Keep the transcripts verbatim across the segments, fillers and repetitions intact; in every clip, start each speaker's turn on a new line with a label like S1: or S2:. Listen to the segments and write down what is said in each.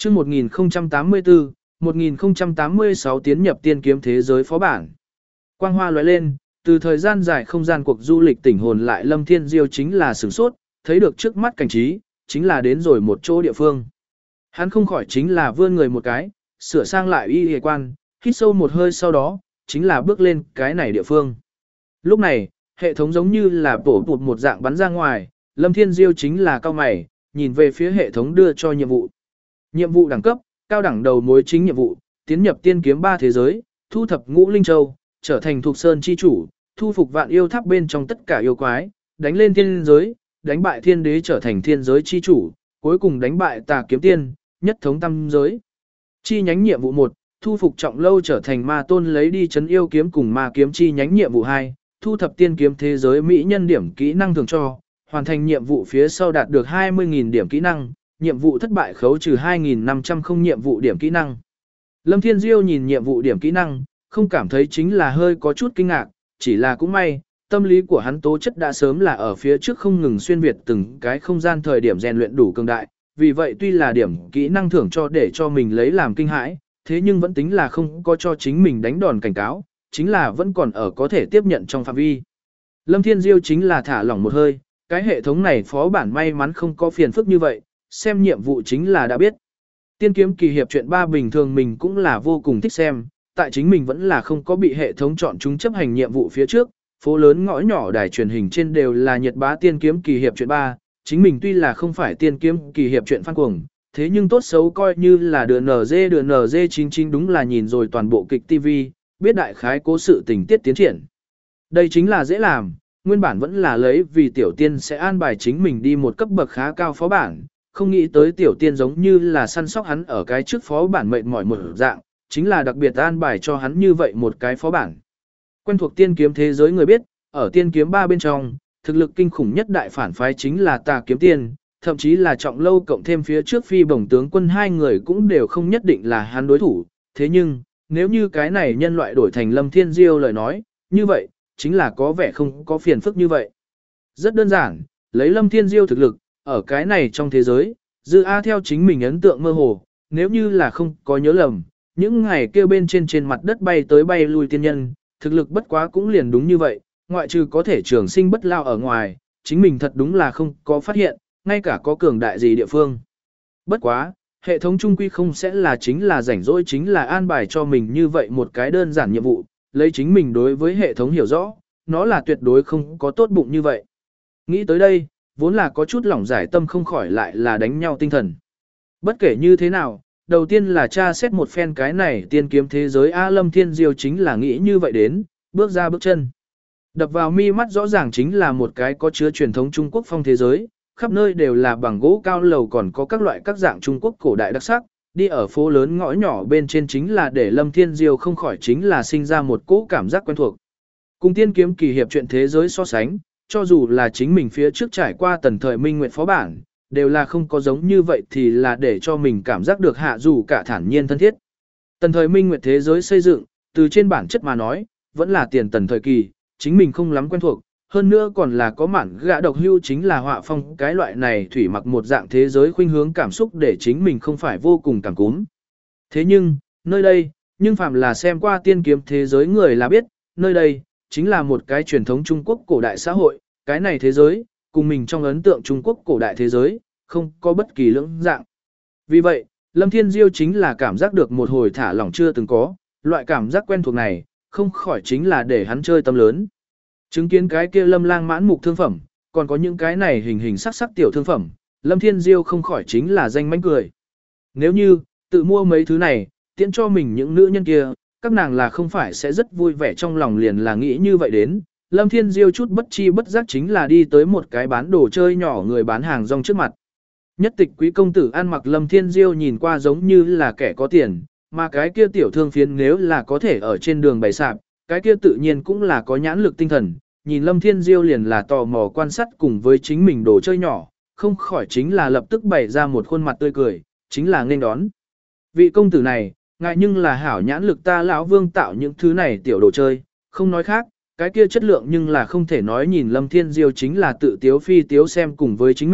S1: Chương một nghìn không trăm tám mươi tư, một nghìn không trăm tám mươi sáu tiến nhập tiên kiếm thế giới phó bản. Quang hoa lóe lên, từ thời gian dài không gian cuộc du lịch tỉnh hồn lại Lâm Thiên Diêu chính là sửng sốt, thấy được trước mắt cảnh trí, chính là đến rồi một chỗ địa phương. Hắn không khỏi chính là vươn người một cái, sửa sang lại y hề quan, hít sâu một hơi sau đó, chính là bước lên cái này địa phương. Lúc này, hệ thống giống như là bổ bụt một dạng bắn ra ngoài, Lâm Thiên Diêu chính là cao mày, nhìn về phía hệ thống đưa cho nhiệm vụ. Nhiệm vụ đẳng cấp, cao đẳng đầu mối chính nhiệm vụ, tiến nhập tiên kiếm ba thế giới, thu thập ngũ linh châu, trở thành thuộc sơn chi chủ, thu phục vạn yêu tháp bên trong tất cả yêu quái, đánh lên thiên giới, đánh bại thiên đế trở thành thiên giới chi chủ, cuối cùng đánh bại tà kiếm tiên, nhất thống tam giới. Chi nhánh nhiệm vụ một, thu phục trọng lâu trở thành ma tôn lấy đi chấn yêu kiếm cùng ma kiếm. Chi nhánh nhiệm vụ hai, thu thập tiên kiếm thế giới mỹ nhân điểm kỹ năng thường cho, hoàn thành nhiệm vụ phía sau đạt được hai mươi nghìn điểm kỹ năng, nhiệm vụ thất bại khấu trừ hai nghìn năm trăm không nhiệm vụ điểm kỹ năng. Lâm Thiên Diêu nhìn nhiệm vụ điểm kỹ năng, không cảm thấy chính là hơi có chút kinh ngạc, chỉ là cũng may, tâm lý của hắn tố chất đã sớm là ở phía trước không ngừng xuyên việt từng cái không gian thời điểm rèn luyện đủ cường đại, vì vậy tuy là điểm kỹ năng thưởng cho để cho mình lấy làm kinh hãi, thế nhưng vẫn tính là không có cho chính mình đánh đòn cảnh cáo, chính là vẫn còn ở có thể tiếp nhận trong phạm vi. Lâm Thiên Diêu chính là thả lỏng một hơi, cái hệ thống này phó bản may mắn không có phiền phức như vậy, xem nhiệm vụ chính là đã biết. Tiên kiếm kỳ hiệp truyện ba bình thường mình cũng là vô cùng thích xem, tại chính mình vẫn là không có bị hệ thống chọn chúng chấp hành nhiệm vụ phía trước, phố lớn ngõ nhỏ đài truyền hình trên đều là nhiệt bá tiên kiếm kỳ hiệp truyện ba, chính mình tuy là không phải tiên kiếm kỳ hiệp truyện fan cuồng, thế nhưng tốt xấu coi như là đờ en giê đờ en giê chín chín đúng là nhìn rồi toàn bộ kịch ti vi, biết đại khái cố sự tình tiết tiến triển. Đây chính là dễ làm, nguyên bản vẫn là lấy vì tiểu tiên sẽ an bài chính mình đi một cấp bậc khá cao phó bản, không nghĩ tới tiểu tiên giống như là săn sóc hắn ở cái trước phó bản mệt mỏi một dạng, chính là đặc biệt an bài cho hắn như vậy một cái phó bản. Quen thuộc tiên kiếm thế giới người biết, ở tiên kiếm ba bên trong, thực lực kinh khủng nhất đại phản phái chính là tà kiếm tiên, thậm chí là trọng lâu cộng thêm phía trước phi bổng tướng quân hai người cũng đều không nhất định là hắn đối thủ. Thế nhưng, nếu như cái này nhân loại đổi thành Lâm Thiên Diêu lời nói, như vậy, chính là có vẻ không có phiền phức như vậy. Rất đơn giản, lấy Lâm Thiên Diêu thực lực, ở cái này trong thế giới, Dư A theo chính mình ấn tượng mơ hồ, nếu như là không có nhớ lầm, những ngày kêu bên trên trên mặt đất bay tới bay lui tiên nhân, thực lực bất quá cũng liền đúng như vậy, ngoại trừ có thể trường sinh bất lao ở ngoài, chính mình thật đúng là không có phát hiện, ngay cả có cường đại gì địa phương. Bất quá, hệ thống trung quy không sẽ là chính là rảnh rỗi chính là an bài cho mình như vậy một cái đơn giản nhiệm vụ, lấy chính mình đối với hệ thống hiểu rõ, nó là tuyệt đối không có tốt bụng như vậy. Nghĩ tới đây, vốn là có chút lỏng giải tâm không khỏi lại là đánh nhau tinh thần. Bất kể như thế nào, đầu tiên là tra xét một phen cái này tiên kiếm thế giới A Lâm Thiên Diêu chính là nghĩ như vậy đến, bước ra bước chân. Đập vào mi mắt rõ ràng chính là một cái có chứa truyền thống Trung Quốc phong thế giới, khắp nơi đều là bằng gỗ cao lầu còn có các loại các dạng Trung Quốc cổ đại đặc sắc, đi ở phố lớn ngõ nhỏ bên trên chính là để Lâm Thiên Diêu không khỏi chính là sinh ra một cỗ cảm giác quen thuộc. Cùng tiên kiếm kỳ hiệp chuyện thế giới so sánh, cho dù là chính mình phía trước trải qua tần thời minh nguyện phó bản, đều là không có giống như vậy thì là để cho mình cảm giác được hạ dù cả thản nhiên thân thiết. Tần thời minh nguyện thế giới xây dựng, từ trên bản chất mà nói, vẫn là tiền tần thời kỳ, chính mình không lắm quen thuộc, hơn nữa còn là có mản gã độc hưu chính là họa phong cái loại này thủy mặc một dạng thế giới khuynh hướng cảm xúc để chính mình không phải vô cùng cảm cúm. Thế nhưng, nơi đây, nhưng phạm là xem qua tiên kiếm thế giới người là biết, nơi đây, chính là một cái truyền thống Trung Quốc cổ đại xã hội, cái này thế giới, cùng mình trong ấn tượng Trung Quốc cổ đại thế giới, không có bất kỳ lưỡng dạng. Vì vậy, Lâm Thiên Diêu chính là cảm giác được một hồi thả lỏng chưa từng có, loại cảm giác quen thuộc này, không khỏi chính là để hắn chơi tâm lớn. Chứng kiến cái kia Lâm Lang mãn mục thương phẩm, còn có những cái này hình hình sắc sắc tiểu thương phẩm, Lâm Thiên Diêu không khỏi chính là danh mánh cười. Nếu như, tự mua mấy thứ này, tiện cho mình những nữ nhân kia, các nàng là không phải sẽ rất vui vẻ trong lòng liền là nghĩ như vậy đến. Lâm Thiên Diêu chút bất chi bất giác chính là đi tới một cái bán đồ chơi nhỏ người bán hàng rong trước mặt. Nhất tịch quý công tử ăn mặc Lâm Thiên Diêu nhìn qua giống như là kẻ có tiền, mà cái kia tiểu thương phiến nếu là có thể ở trên đường bày sạp, cái kia tự nhiên cũng là có nhãn lực tinh thần. Nhìn Lâm Thiên Diêu liền là tò mò quan sát cùng với chính mình đồ chơi nhỏ, không khỏi chính là lập tức bày ra một khuôn mặt tươi cười, chính là nghênh đón. Vị công tử này, ngại nhưng là hảo nhãn lực ta lão vương tạo những thứ này tiểu đồ chơi, không nói khác, cái kia chất lượng nhưng là không thể nói nhìn Lâm Thiên Diêu chính là tự tiếu phi tiếu xem cùng với chính mình,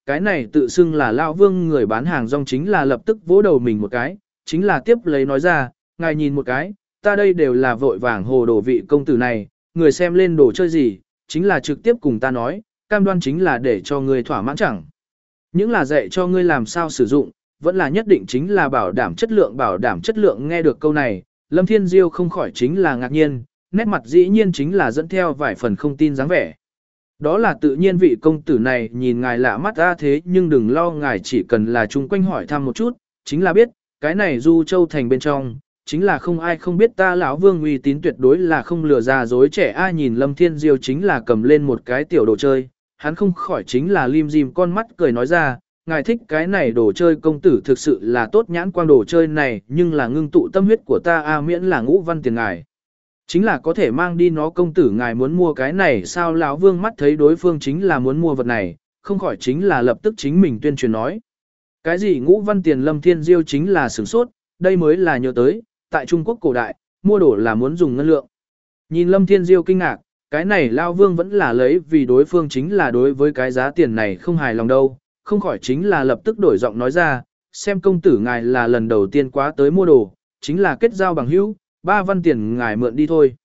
S1: cái này tự xưng là Lão Vương người bán hàng rong chính là lập tức vỗ đầu mình một cái, chính là tiếp lấy nói ra, ngài nhìn một cái, ta đây đều là vội vàng hồ đồ vị công tử này, người xem lên đồ chơi gì, chính là trực tiếp cùng ta nói, cam đoan chính là để cho ngươi thỏa mãn chẳng. Những là dạy cho ngươi làm sao sử dụng, vẫn là nhất định chính là bảo đảm chất lượng bảo đảm chất lượng nghe được câu này, Lâm Thiên Diêu không khỏi chính là ngạc nhiên, nét mặt dĩ nhiên chính là dẫn theo vài phần không tin dáng vẻ. Đó là tự nhiên vị công tử này nhìn ngài lạ mắt ra thế nhưng đừng lo ngài chỉ cần là chung quanh hỏi thăm một chút, chính là biết, cái này Du Châu Thành bên trong, chính là không ai không biết ta lão Vương uy tín tuyệt đối là không lừa già dối trẻ ai nhìn Lâm Thiên Diêu chính là cầm lên một cái tiểu đồ chơi, hắn không khỏi chính là lim dim con mắt cười nói ra, ngài thích cái này đồ chơi công tử thực sự là tốt nhãn quang đồ chơi này nhưng là ngưng tụ tâm huyết của ta a miễn là ngũ văn tiền ngài. Chính là có thể mang đi nó công tử ngài muốn mua cái này sao lão Vương mắt thấy đối phương chính là muốn mua vật này, không khỏi chính là lập tức chính mình tuyên truyền nói. Cái gì ngũ văn tiền Lâm Thiên Diêu chính là sửng sốt, đây mới là nhớ tới, tại Trung Quốc cổ đại, mua đồ là muốn dùng ngân lượng. Nhìn Lâm Thiên Diêu kinh ngạc, cái này lão Vương vẫn là lấy vì đối phương chính là đối với cái giá tiền này không hài lòng đâu, không khỏi chính là lập tức đổi giọng nói ra, xem công tử ngài là lần đầu tiên quá tới mua đồ, chính là kết giao bằng hữu, ba văn tiền ngài mượn đi thôi.